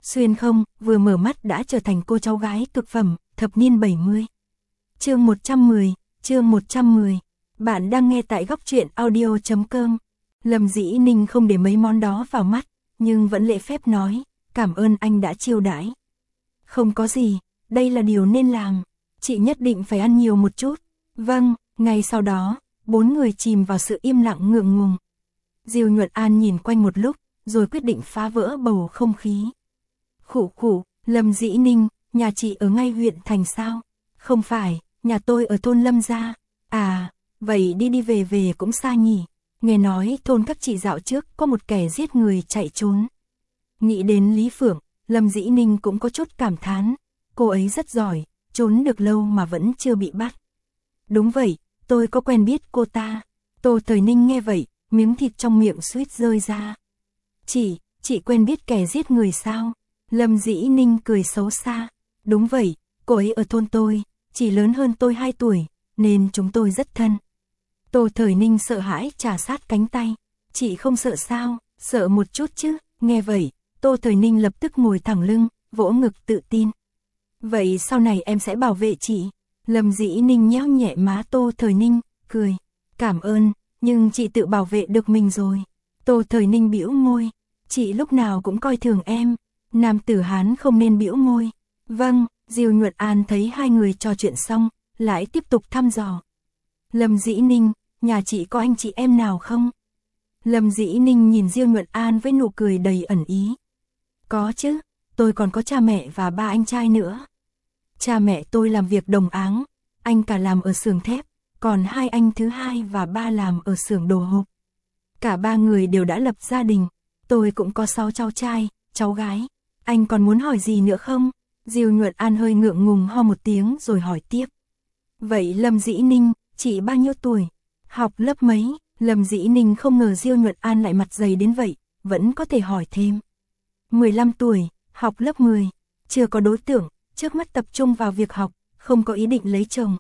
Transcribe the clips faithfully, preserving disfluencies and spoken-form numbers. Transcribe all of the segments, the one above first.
xuyên không, vừa mở mắt đã trở thành cô cháu gái cực phẩm, thập niên bảy mươi. Chương một trăm mười, chương một trăm mười. Bạn đang nghe tại góc truyện audio chấm com. Lâm Dĩ Ninh không để mấy món đó vào mắt, nhưng vẫn lễ phép nói, cảm ơn anh đã chiêu đãi. Không có gì, đây là điều nên làm, chị nhất định phải ăn nhiều một chút. Vâng, ngay sau đó, bốn người chìm vào sự im lặng ngượng ngùng. Diêu Nhuận An nhìn quanh một lúc, rồi quyết định phá vỡ bầu không khí. Khụ khụ, Lâm Dĩ Ninh, nhà chị ở ngay huyện thành sao? Không phải, nhà tôi ở thôn Lâm gia. À, vậy đi đi về về cũng xa nhỉ. Nghe nói thôn các chị dạo trước có một kẻ giết người chạy trốn. Nghĩ đến Lý Phượng, Lâm Dĩ Ninh cũng có chút cảm thán. Cô ấy rất giỏi, trốn được lâu mà vẫn chưa bị bắt. Đúng vậy, tôi có quen biết cô ta. Tô Thời Ninh nghe vậy, miếng thịt trong miệng suýt rơi ra. Chị, chị quen biết kẻ giết người sao? Lâm Dĩ Ninh cười xấu xa. Đúng vậy, cô ấy ở thôn tôi, chỉ lớn hơn tôi hai tuổi, nên chúng tôi rất thân. Tô Thời Ninh sợ hãi chà sát cánh tay. Chị không sợ sao? Sợ một chút chứ. Nghe vậy, Tô Thời Ninh lập tức ngồi thẳng lưng, vỗ ngực tự tin. Vậy sau này em sẽ bảo vệ chị. Lâm Dĩ Ninh nhéo nhẹ má Tô Thời Ninh, cười. Cảm ơn, nhưng chị tự bảo vệ được mình rồi. Tô Thời Ninh bĩu môi. Chị lúc nào cũng coi thường em. Nam tử Hán không nên bĩu môi. Vâng, Diêu Nhuận An thấy hai người trò chuyện xong, lại tiếp tục thăm dò. Lâm Dĩ Ninh, nhà chị có anh chị em nào không? Lâm Dĩ Ninh nhìn Diêu Nhuận An với nụ cười đầy ẩn ý. Có chứ, tôi còn có cha mẹ và ba anh trai nữa. Cha mẹ tôi làm việc đồng áng, anh cả làm ở xưởng thép, còn hai anh thứ hai và ba làm ở xưởng đồ hộp. Cả ba người đều đã lập gia đình, tôi cũng có sáu cháu trai, cháu gái. Anh còn muốn hỏi gì nữa không? Diêu Nhuận An hơi ngượng ngùng ho một tiếng rồi hỏi tiếp. Vậy Lâm Dĩ Ninh, chị bao nhiêu tuổi? Học lớp mấy? Lâm Dĩ Ninh không ngờ Diêu Nhuận An lại mặt dày đến vậy, vẫn có thể hỏi thêm. mười lăm tuổi, học lớp mười, chưa có đối tượng, trước mắt tập trung vào việc học, không có ý định lấy chồng.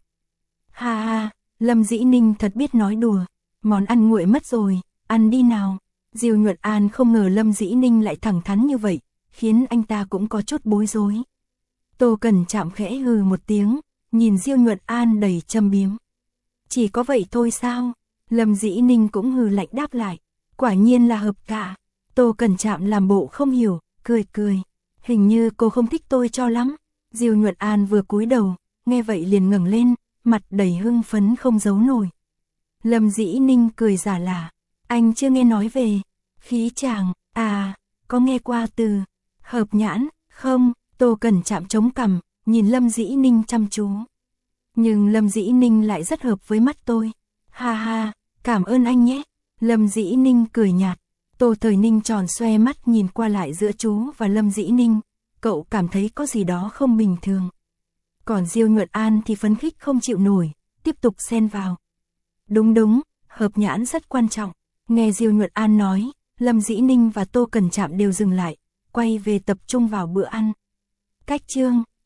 Ha ha, Lâm Dĩ Ninh thật biết nói đùa, món ăn nguội mất rồi, ăn đi nào. Diêu Nhuận An không ngờ Lâm Dĩ Ninh lại thẳng thắn như vậy, khiến anh ta cũng có chút bối rối. Tô Cẩn Trạm khẽ hừ một tiếng, nhìn Diêu Nhuận An đầy châm biếm. Chỉ có vậy thôi sao? Lâm Dĩ Ninh cũng hừ lạnh đáp lại. Quả nhiên là hợp cả. Tô Cẩn Trạm làm bộ không hiểu, cười cười. Hình như cô không thích tôi cho lắm. Diêu Nhuận An vừa cúi đầu, nghe vậy liền ngẩng lên, mặt đầy hưng phấn không giấu nổi. Lâm Dĩ Ninh cười giả lả. Anh chưa nghe nói về khí chàng, à, có nghe qua từ hợp nhãn, không? Tô Cẩn Trạm chống cằm, nhìn Lâm Dĩ Ninh chăm chú. Nhưng Lâm Dĩ Ninh lại rất hợp với mắt tôi. Ha ha, cảm ơn anh nhé. Lâm Dĩ Ninh cười nhạt. Tô Thời Ninh tròn xoe mắt nhìn qua lại giữa chú và Lâm Dĩ Ninh. Cậu cảm thấy có gì đó không bình thường. Còn Diêu Nhuận An thì phấn khích không chịu nổi, tiếp tục xen vào. Đúng đúng, hợp nhãn rất quan trọng. Nghe Diêu Nhuận An nói, Lâm Dĩ Ninh và Tô Cẩn Trạm đều dừng lại, quay về tập trung vào bữa ăn. Cách chương